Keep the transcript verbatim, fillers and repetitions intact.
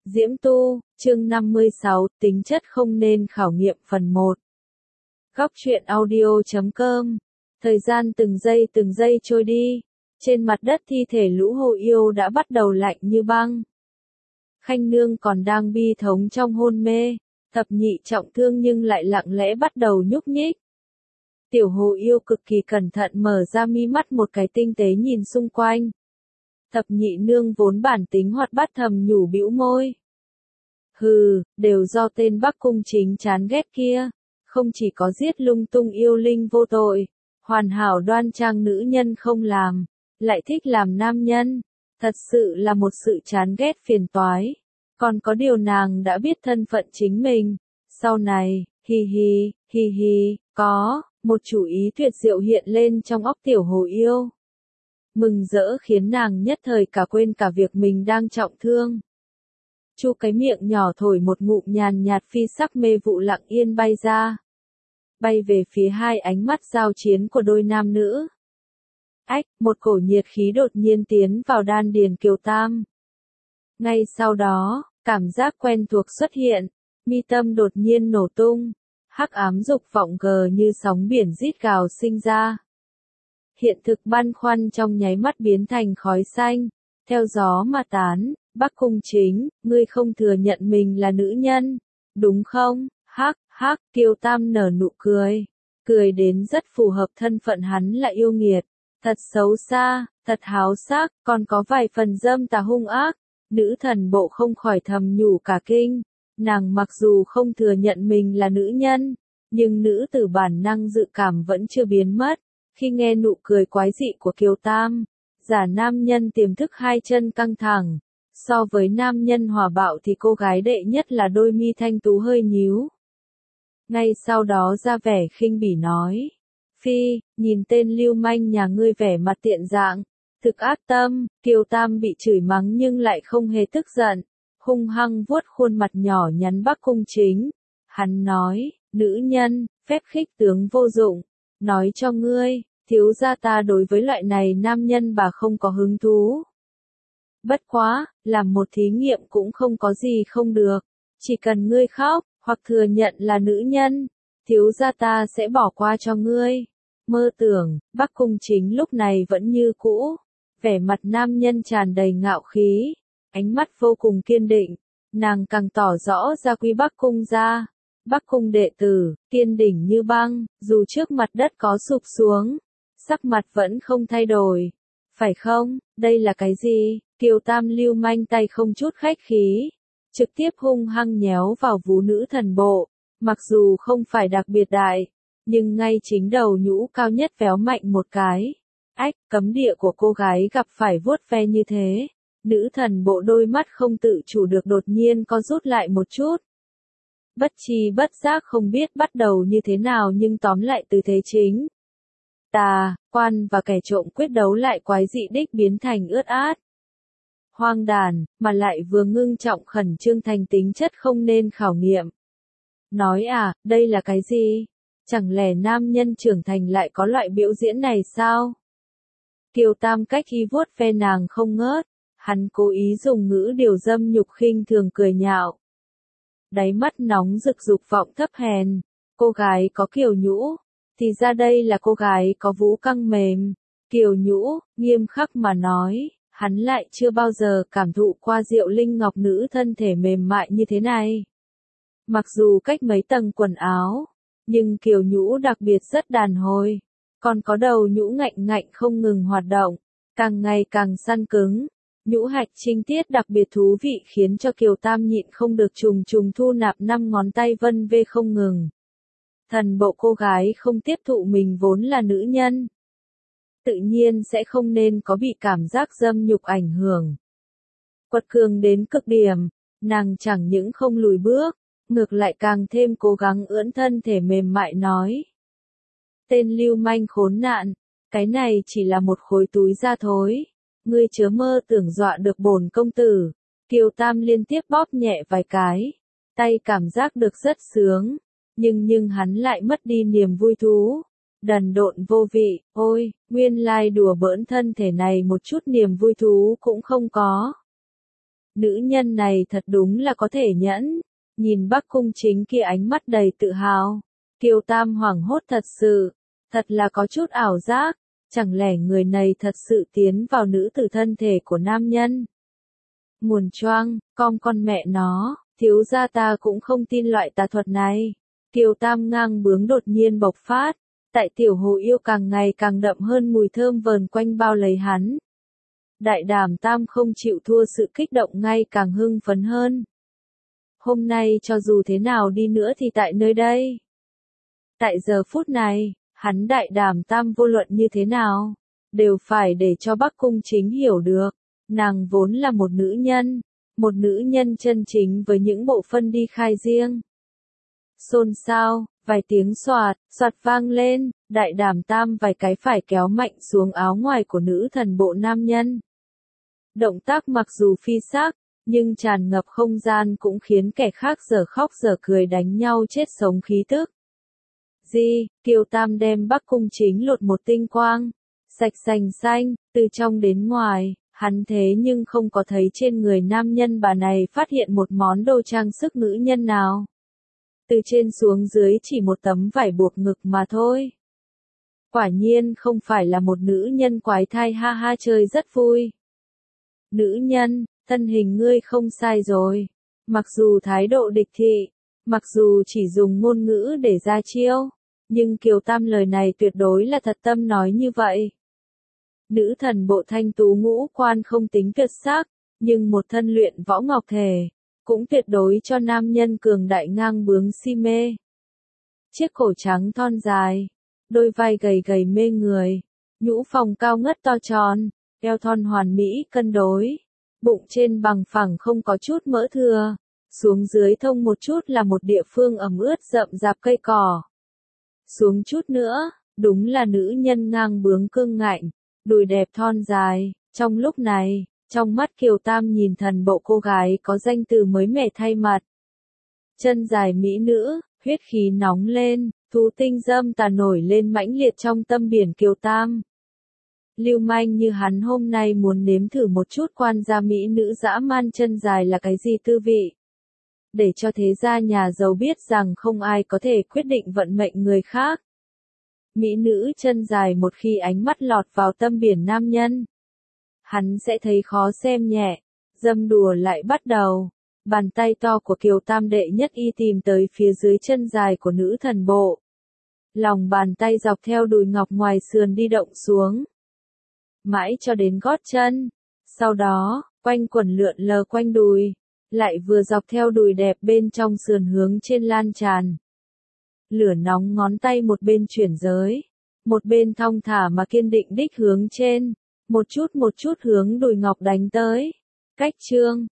Diễm Tu, chương năm mươi sáu, tính chất không nên khảo nghiệm phần một. Góc truyện audio chấm com. Thời gian từng giây từng giây trôi đi, trên mặt đất thi thể lũ hồ yêu đã bắt đầu lạnh như băng. Khanh Nương còn đang bi thống trong hôn mê, Thập Nhị trọng thương nhưng lại lặng lẽ bắt đầu nhúc nhích. Tiểu hồ yêu cực kỳ cẩn thận mở ra mi mắt một cái tinh tế nhìn xung quanh. Thập Nhị Nương vốn bản tính hoạt bát thầm nhủ bĩu môi. Hừ, đều do tên Bắc Cung Chính chán ghét kia, không chỉ có giết lung tung yêu linh vô tội, hoàn hảo đoan trang nữ nhân không làm, lại thích làm nam nhân, thật sự là một sự chán ghét phiền toái. Còn có điều nàng đã biết thân phận chính mình, sau này, hi hi, hi hi, có, một chủ ý tuyệt diệu hiện lên trong óc tiểu hồ yêu. Mừng rỡ khiến nàng nhất thời cả quên cả việc mình đang trọng thương. Chu cái miệng nhỏ thổi một ngụm nhàn nhạt phi sắc mê vụ lặng yên bay ra. Bay về phía hai ánh mắt giao chiến của đôi nam nữ. Ách, một cổ nhiệt khí đột nhiên tiến vào đan điền Kiều Tam. Ngay sau đó, cảm giác quen thuộc xuất hiện, mi tâm đột nhiên nổ tung, hắc ám dục vọng gờ như sóng biển rít gào sinh ra. Hiện thực băn khoăn trong nháy mắt biến thành khói xanh, theo gió mà tán. Bắc Cung Chính, ngươi không thừa nhận mình là nữ nhân, đúng không? Hắc, hắc, Kiều Tam nở nụ cười, cười đến rất phù hợp thân phận hắn là yêu nghiệt, thật xấu xa, thật háo sắc, còn có vài phần dâm tà hung ác. Nữ thần bộ không khỏi thầm nhủ cả kinh, nàng mặc dù không thừa nhận mình là nữ nhân, nhưng nữ tử bản năng dự cảm vẫn chưa biến mất, khi nghe nụ cười quái dị của Kiều Tam, giả nam nhân tiềm thức hai chân căng thẳng. So với nam nhân hòa bạo thì cô gái đệ nhất là đôi mi thanh tú hơi nhíu. Ngay sau đó ra vẻ khinh bỉ nói. Phi, nhìn tên lưu manh nhà ngươi vẻ mặt tiện dạng, thực ác tâm. Kiều Tam bị chửi mắng nhưng lại không hề tức giận, hung hăng vuốt khuôn mặt nhỏ nhắn Bắc Cung Chính. Hắn nói, nữ nhân, phép khích tướng vô dụng, nói cho ngươi, thiếu gia ta đối với loại này nam nhân bà không có hứng thú. Bất quá, làm một thí nghiệm cũng không có gì không được, chỉ cần ngươi khóc, hoặc thừa nhận là nữ nhân, thiếu gia ta sẽ bỏ qua cho ngươi. Mơ tưởng, Bắc Cung Chính lúc này vẫn như cũ, vẻ mặt nam nhân tràn đầy ngạo khí, ánh mắt vô cùng kiên định, nàng càng tỏ rõ ra quý Bắc Cung gia. Bắc Cung đệ tử, kiên định như băng, dù trước mặt đất có sụp xuống, sắc mặt vẫn không thay đổi. Phải không, đây là cái gì? Kiều Tam lưu manh tay không chút khách khí, trực tiếp hung hăng nhéo vào vú nữ thần bộ, mặc dù không phải đặc biệt đại, nhưng ngay chính đầu nhũ cao nhất véo mạnh một cái. Ách, cấm địa của cô gái gặp phải vuốt ve như thế, nữ thần bộ đôi mắt không tự chủ được đột nhiên co rút lại một chút. Bất chi bất giác không biết bắt đầu như thế nào nhưng tóm lại tư thế chính. Tà, quan và kẻ trộm quyết đấu lại quái dị đích biến thành ướt át. Hoang đàn, mà lại vừa ngưng trọng khẩn trương thành tính chất không nên khảo nghiệm. Nói à, đây là cái gì? Chẳng lẽ nam nhân trưởng thành lại có loại biểu diễn này sao? Kiều Tam cách khi vuốt ve nàng không ngớt, hắn cố ý dùng ngữ điều dâm nhục khinh thường cười nhạo. Đáy mắt nóng rực dục vọng thấp hèn, cô gái có kiều nhũ, thì ra đây là cô gái có vú căng mềm. Kiều nhũ, nghiêm khắc mà nói. Hắn lại chưa bao giờ cảm thụ qua Diệu Linh Ngọc nữ thân thể mềm mại như thế này. Mặc dù cách mấy tầng quần áo, nhưng kiều nhũ đặc biệt rất đàn hồi, còn có đầu nhũ ngạnh ngạnh không ngừng hoạt động, càng ngày càng săn cứng. Nhũ hạch trinh tiết đặc biệt thú vị khiến cho Kiều Tam nhịn không được trùng trùng thu nạp năm ngón tay vân vê không ngừng. Thần bộ cô gái không tiếp thụ mình vốn là nữ nhân, tự nhiên sẽ không nên có bị cảm giác dâm nhục ảnh hưởng. Quật cường đến cực điểm, nàng chẳng những không lùi bước, ngược lại càng thêm cố gắng ưỡn thân thể mềm mại nói. Tên lưu manh khốn nạn, cái này chỉ là một khối túi da thối, ngươi chớ mơ tưởng dọa được bổn công tử. Kiều Tam liên tiếp bóp nhẹ vài cái, tay cảm giác được rất sướng, nhưng nhưng hắn lại mất đi niềm vui thú. Đần độn vô vị, ôi, nguyên lai đùa bỡn thân thể này một chút niềm vui thú cũng không có. Nữ nhân này thật đúng là có thể nhẫn. Nhìn Bắc Cung Chính kia ánh mắt đầy tự hào. Kiều Tam hoảng hốt thật sự. Thật là có chút ảo giác. Chẳng lẽ người này thật sự tiến vào nữ tử thân thể của nam nhân? Nguồn choang, con con mẹ nó, thiếu gia ta cũng không tin loại tà thuật này. Kiều Tam ngang bướng đột nhiên bộc phát. Tại tiểu hồ yêu càng ngày càng đậm hơn mùi thơm vờn quanh bao lấy hắn. Đại Đàm Tam không chịu thua sự kích động ngay càng hưng phấn hơn. Hôm nay cho dù thế nào đi nữa thì tại nơi đây. Tại giờ phút này, hắn Đại Đàm Tam vô luận như thế nào, đều phải để cho Bắc Cung Chính hiểu được. Nàng vốn là một nữ nhân, một nữ nhân chân chính với những bộ phận đi khai riêng. Xôn xao, vài tiếng xoạt, xoạt vang lên, Đại Đàm Tam vài cái phải kéo mạnh xuống áo ngoài của nữ thần bộ nam nhân. Động tác mặc dù phi xác, nhưng tràn ngập không gian cũng khiến kẻ khác giờ khóc giờ cười đánh nhau chết sống khí tức. Di, Kiều Tam đem Bắc Cung Chính lột một tinh quang, sạch sành xanh, từ trong đến ngoài, hắn thế nhưng không có thấy trên người nam nhân bà này phát hiện một món đồ trang sức nữ nhân nào. Từ trên xuống dưới chỉ một tấm vải buộc ngực mà thôi. Quả nhiên không phải là một nữ nhân quái thai, ha ha, chơi rất vui. Nữ nhân, thân hình ngươi không sai rồi. Mặc dù thái độ địch thị, mặc dù chỉ dùng ngôn ngữ để ra chiêu, nhưng Kiều Tam lời này tuyệt đối là thật tâm nói như vậy. Nữ thần bộ thanh tú ngũ quan không tính tuyệt sắc, nhưng một thân luyện võ ngọc thể, cũng tuyệt đối cho nam nhân cường đại ngang bướng si mê. Chiếc cổ trắng thon dài, đôi vai gầy gầy mê người, nhũ phòng cao ngất to tròn, eo thon hoàn mỹ cân đối, bụng trên bằng phẳng không có chút mỡ thừa, xuống dưới thông một chút là một địa phương ẩm ướt rậm rạp cây cỏ. Xuống chút nữa, đúng là nữ nhân ngang bướng cương ngạnh, đùi đẹp thon dài. Trong lúc này, trong mắt Kiều Tam nhìn thần bộ cô gái có danh từ mới mẻ thay mặt. Chân dài mỹ nữ, huyết khí nóng lên, thú tinh dâm tà nổi lên mãnh liệt trong tâm biển Kiều Tam. Lưu manh như hắn hôm nay muốn nếm thử một chút quan gia mỹ nữ dã man chân dài là cái gì tư vị. Để cho thế gia nhà giàu biết rằng không ai có thể quyết định vận mệnh người khác. Mỹ nữ chân dài một khi ánh mắt lọt vào tâm biển nam nhân, hắn sẽ thấy khó xem nhẹ, dâm đùa lại bắt đầu. Bàn tay to của Kiều Tam đệ nhất y tìm tới phía dưới chân dài của nữ thần bộ. Lòng bàn tay dọc theo đùi ngọc ngoài sườn đi động xuống. Mãi cho đến gót chân. Sau đó, quanh quẩn lượn lờ quanh đùi. Lại vừa dọc theo đùi đẹp bên trong sườn hướng trên lan tràn. Lửa nóng ngón tay một bên chuyển giới. Một bên thong thả mà kiên định đích hướng trên. Một chút một chút hướng đùi ngọc đánh tới. Cách chương.